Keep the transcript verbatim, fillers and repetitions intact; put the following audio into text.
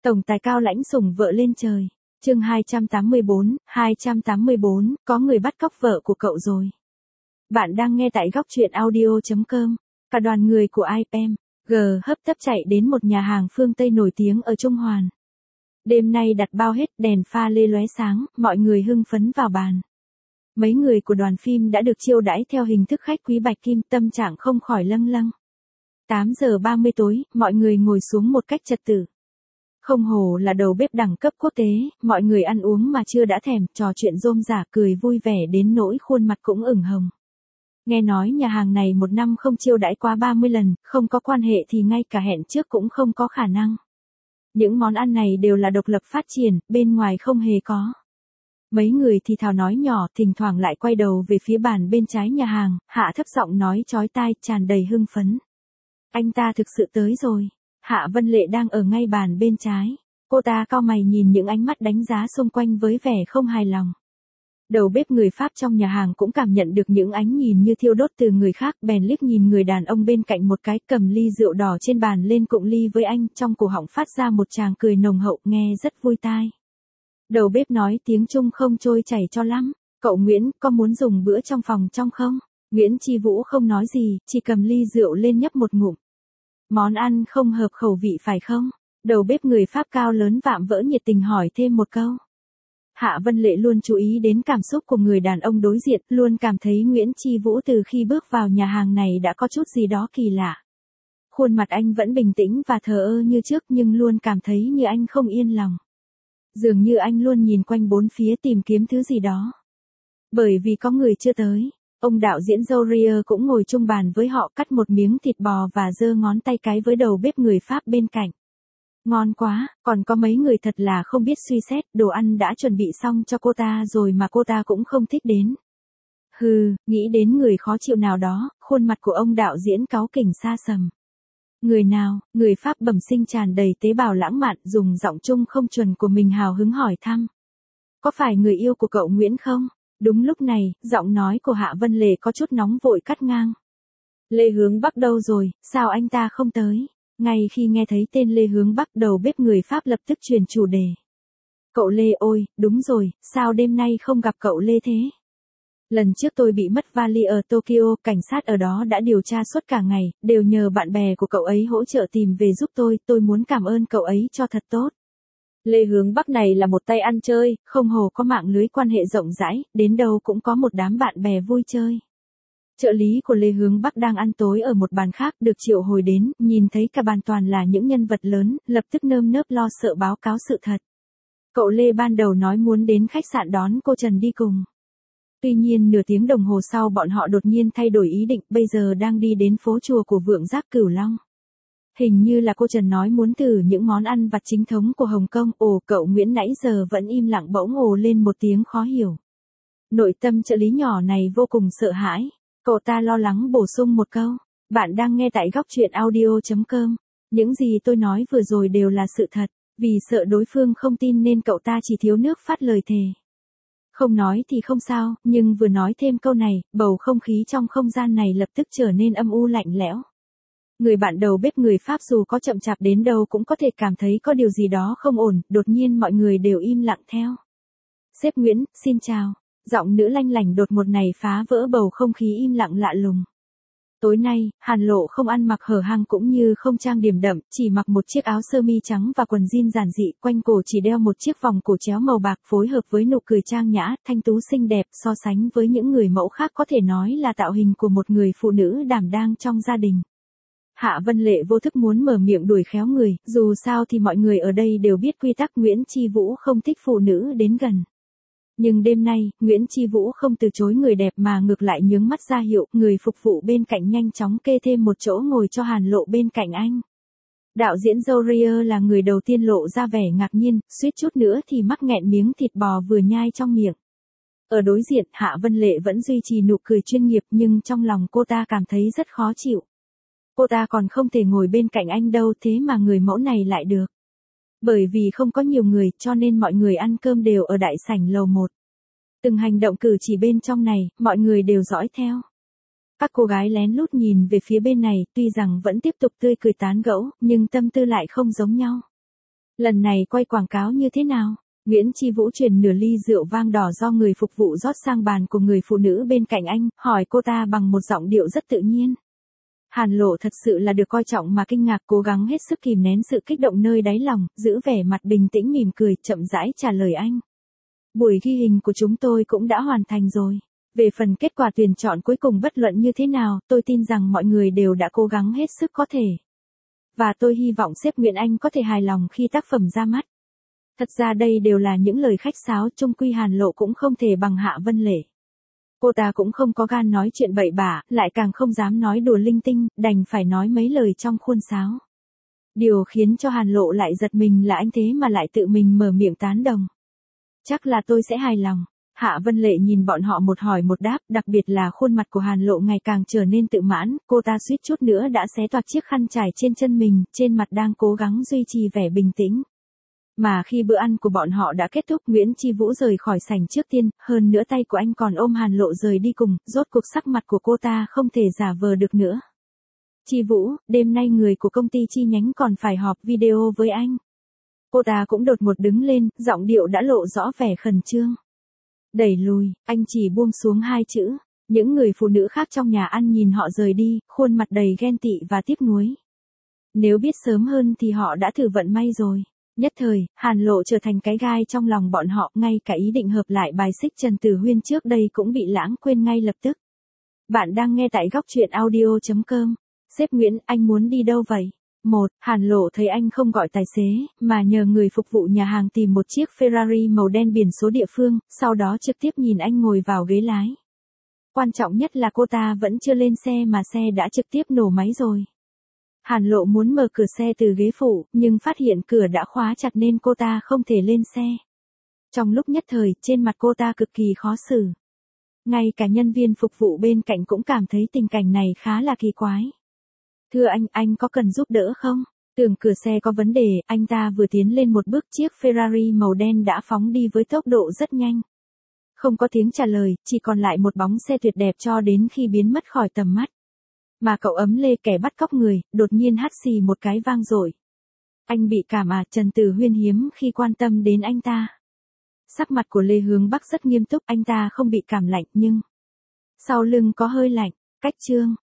Tổng tài cao lãnh sủng vợ lên trời. Chương hai trăm tám mươi bốn, hai trăm tám mươi bốn, có người bắt cóc vợ của cậu rồi. Bạn đang nghe tại góc truyện audio chấm com. Cả đoàn người của i pê em, G hấp tấp chạy đến một nhà hàng phương Tây nổi tiếng ở Trung Hoàn. Đêm nay đặt bao hết, đèn pha lê lóe sáng, mọi người hưng phấn vào bàn. Mấy người của đoàn phim đã được chiêu đãi theo hình thức khách quý bạch kim, tâm trạng không khỏi lâng lâng. tám giờ ba mươi tối, mọi người ngồi xuống một cách trật tự. Không hổ là đầu bếp đẳng cấp quốc tế, mọi người ăn uống mà chưa đã thèm, trò chuyện rôm rả cười vui vẻ đến nỗi khuôn mặt cũng ửng hồng. Nghe nói nhà hàng này một năm không chiêu đãi quá ba mươi lần, không có quan hệ thì ngay cả hẹn trước cũng không có khả năng. Những món ăn này đều là độc lập phát triển, bên ngoài không hề có. Mấy người thì thào nói nhỏ, thỉnh thoảng lại quay đầu về phía bàn bên trái nhà hàng, hạ thấp giọng nói chói tai, tràn đầy hưng phấn. Anh ta thực sự tới rồi. Hạ Vân Lệ đang ở ngay bàn bên trái. Cô ta cau mày nhìn những ánh mắt đánh giá xung quanh với vẻ không hài lòng. Đầu bếp người Pháp trong nhà hàng cũng cảm nhận được những ánh nhìn như thiêu đốt từ người khác, bèn liếc nhìn người đàn ông bên cạnh một cái, cầm ly rượu đỏ trên bàn lên cụng ly với anh, trong cổ họng phát ra một tràng cười nồng hậu, nghe rất vui tai. Đầu bếp nói tiếng Trung không trôi chảy cho lắm. Cậu Nguyễn, có muốn dùng bữa trong phòng trong không? Nguyễn Chi Vũ không nói gì, chỉ cầm ly rượu lên nhấp một ngụm. Món ăn không hợp khẩu vị phải không? Đầu bếp người Pháp cao lớn vạm vỡ nhiệt tình hỏi thêm một câu. Hạ Vân Lệ luôn chú ý đến cảm xúc của người đàn ông đối diện, luôn cảm thấy Nguyễn Chi Vũ từ khi bước vào nhà hàng này đã có chút gì đó kỳ lạ. Khuôn mặt anh vẫn bình tĩnh và thờ ơ như trước nhưng luôn cảm thấy như anh không yên lòng. Dường như anh luôn nhìn quanh bốn phía tìm kiếm thứ gì đó. Bởi vì có người chưa tới, ông đạo diễn Jourier cũng ngồi chung bàn với họ, cắt một miếng thịt bò và giơ ngón tay cái với đầu bếp người Pháp bên cạnh. Ngon quá, còn có mấy người thật là không biết suy xét, đồ ăn đã chuẩn bị xong cho cô ta rồi mà cô ta cũng không thích đến. Hừ, nghĩ đến người khó chịu nào đó, khuôn mặt của ông đạo diễn cáu kỉnh xa sầm. Người nào? Người Pháp bẩm sinh tràn đầy tế bào lãng mạn, dùng giọng Trung không chuẩn của mình hào hứng hỏi thăm. Có phải người yêu của cậu Nguyễn không? Đúng lúc này, giọng nói của Hạ Vân Lệ có chút nóng vội cắt ngang. Lê Hướng Bắc đâu rồi, sao anh ta không tới? Ngay khi nghe thấy tên Lê Hướng Bắc, đầu bếp người Pháp lập tức chuyển chủ đề. Cậu Lê ôi, đúng rồi, sao đêm nay không gặp cậu Lê thế? Lần trước tôi bị mất vali ở Tokyo, cảnh sát ở đó đã điều tra suốt cả ngày, đều nhờ bạn bè của cậu ấy hỗ trợ tìm về giúp tôi, tôi muốn cảm ơn cậu ấy cho thật tốt. Lê Hướng Bắc này là một tay ăn chơi, không hổ có mạng lưới quan hệ rộng rãi, đến đâu cũng có một đám bạn bè vui chơi. Trợ lý của Lê Hướng Bắc đang ăn tối ở một bàn khác được triệu hồi đến, nhìn thấy cả bàn toàn là những nhân vật lớn, lập tức nơm nớp lo sợ báo cáo sự thật. Cậu Lê ban đầu nói muốn đến khách sạn đón cô Trần đi cùng. Tuy nhiên nửa tiếng đồng hồ sau bọn họ đột nhiên thay đổi ý định, bây giờ đang đi đến phố chùa của Vượng Giác Cửu Long. Hình như là cô Trần nói muốn thử những món ăn vặt chính thống của Hồng Kông. Ồ, cậu Nguyễn nãy giờ vẫn im lặng bỗng ồ lên một tiếng khó hiểu. Nội tâm trợ lý nhỏ này vô cùng sợ hãi. Cậu ta lo lắng bổ sung một câu. Bạn đang nghe tại góc truyện audio chấm com. Những gì tôi nói vừa rồi đều là sự thật. Vì sợ đối phương không tin nên cậu ta chỉ thiếu nước phát lời thề. Không nói thì không sao, nhưng vừa nói thêm câu này, bầu không khí trong không gian này lập tức trở nên âm u lạnh lẽo. Người bạn đầu bếp người Pháp dù có chậm chạp đến đâu cũng có thể cảm thấy có điều gì đó không ổn, đột nhiên mọi người đều im lặng theo. Sếp Nguyễn, xin chào. Giọng nữ lanh lảnh đột ngột này phá vỡ bầu không khí im lặng lạ lùng. Tối nay, Hàn Lộ không ăn mặc hở hang cũng như không trang điểm đậm, chỉ mặc một chiếc áo sơ mi trắng và quần jean giản dị, quanh cổ chỉ đeo một chiếc vòng cổ chéo màu bạc phối hợp với nụ cười trang nhã, thanh tú xinh đẹp, so sánh với những người mẫu khác có thể nói là tạo hình của một người phụ nữ đảm đang trong gia đình. Hạ Vân Lệ vô thức muốn mở miệng đuổi khéo người, dù sao thì mọi người ở đây đều biết quy tắc Nguyễn Chi Vũ không thích phụ nữ đến gần. Nhưng đêm nay, Nguyễn Chi Vũ không từ chối người đẹp mà ngược lại nhướng mắt ra hiệu, người phục vụ bên cạnh nhanh chóng kê thêm một chỗ ngồi cho Hàn Lộ bên cạnh anh. Đạo diễn Jourier là người đầu tiên lộ ra vẻ ngạc nhiên, suýt chút nữa thì mắc nghẹn miếng thịt bò vừa nhai trong miệng. Ở đối diện, Hạ Vân Lệ vẫn duy trì nụ cười chuyên nghiệp nhưng trong lòng cô ta cảm thấy rất khó chịu. Cô ta còn không thể ngồi bên cạnh anh đâu, thế mà người mẫu này lại được. Bởi vì không có nhiều người cho nên mọi người ăn cơm đều ở đại sảnh lầu một. Từng hành động cử chỉ bên trong này, mọi người đều dõi theo. Các cô gái lén lút nhìn về phía bên này, tuy rằng vẫn tiếp tục tươi cười tán gẫu, nhưng tâm tư lại không giống nhau. Lần này quay quảng cáo như thế nào? Nguyễn Chi Vũ truyền nửa ly rượu vang đỏ do người phục vụ rót sang bàn của người phụ nữ bên cạnh anh, hỏi cô ta bằng một giọng điệu rất tự nhiên. Hàn Lộ thật sự là được coi trọng mà kinh ngạc, cố gắng hết sức kìm nén sự kích động nơi đáy lòng, giữ vẻ mặt bình tĩnh mỉm cười, chậm rãi trả lời anh. Buổi ghi hình của chúng tôi cũng đã hoàn thành rồi. Về phần kết quả tuyển chọn cuối cùng bất luận như thế nào, tôi tin rằng mọi người đều đã cố gắng hết sức có thể. Và tôi hy vọng sếp Nguyễn Anh có thể hài lòng khi tác phẩm ra mắt. Thật ra đây đều là những lời khách sáo, chung quy Hàn Lộ cũng không thể bằng Hạ Vân Lệ. Cô ta cũng không có gan nói chuyện bậy bạ, lại càng không dám nói đùa linh tinh, đành phải nói mấy lời trong khuôn sáo. Điều khiến cho Hàn Lộ lại giật mình là anh thế mà lại tự mình mở miệng tán đồng. Chắc là tôi sẽ hài lòng. Hạ Vân Lệ nhìn bọn họ một hỏi một đáp, đặc biệt là khuôn mặt của Hàn Lộ ngày càng trở nên tự mãn, cô ta suýt chút nữa đã xé toạc chiếc khăn trải trên chân mình, trên mặt đang cố gắng duy trì vẻ bình tĩnh. Mà khi bữa ăn của bọn họ đã kết thúc, Nguyễn Chi Vũ rời khỏi sảnh trước tiên, hơn nữa tay của anh còn ôm Hàn Lộ rời đi cùng, rốt cuộc sắc mặt của cô ta không thể giả vờ được nữa. Chi Vũ, đêm nay người của công ty chi nhánh còn phải họp video với anh. Cô ta cũng đột ngột đứng lên, giọng điệu đã lộ rõ vẻ khẩn trương. Đẩy lùi, anh chỉ buông xuống hai chữ. Những người phụ nữ khác trong nhà ăn nhìn họ rời đi, khuôn mặt đầy ghen tị và tiếc nuối. Nếu biết sớm hơn thì họ đã thử vận may rồi. Nhất thời, Hàn Lộ trở thành cái gai trong lòng bọn họ, ngay cả ý định hợp lại bài xích Trần Tử Huyên trước đây cũng bị lãng quên ngay lập tức. Bạn đang nghe tại góc truyện audio chấm com. Sếp Nguyễn, anh muốn đi đâu vậy? Một, Hàn Lộ thấy anh không gọi tài xế, mà nhờ người phục vụ nhà hàng tìm một chiếc Ferrari màu đen biển số địa phương, sau đó trực tiếp nhìn anh ngồi vào ghế lái. Quan trọng nhất là cô ta vẫn chưa lên xe mà xe đã trực tiếp nổ máy rồi. Hàn Lộ muốn mở cửa xe từ ghế phụ, nhưng phát hiện cửa đã khóa chặt nên cô ta không thể lên xe. Trong lúc nhất thời, trên mặt cô ta cực kỳ khó xử. Ngay cả nhân viên phục vụ bên cạnh cũng cảm thấy tình cảnh này khá là kỳ quái. Thưa anh, anh có cần giúp đỡ không? Tưởng cửa xe có vấn đề, anh ta vừa tiến lên một bước, chiếc Ferrari màu đen đã phóng đi với tốc độ rất nhanh. Không có tiếng trả lời, chỉ còn lại một bóng xe tuyệt đẹp cho đến khi biến mất khỏi tầm mắt. Mà cậu ấm Lê kẻ bắt cóc người, đột nhiên hắt xì một cái vang dội. Anh bị cảm à? Trần Tử Huyên hiếm khi quan tâm đến anh ta. Sắc mặt của Lê Hướng Bắc rất nghiêm túc, anh ta không bị cảm lạnh nhưng sau lưng có hơi lạnh. Cách chương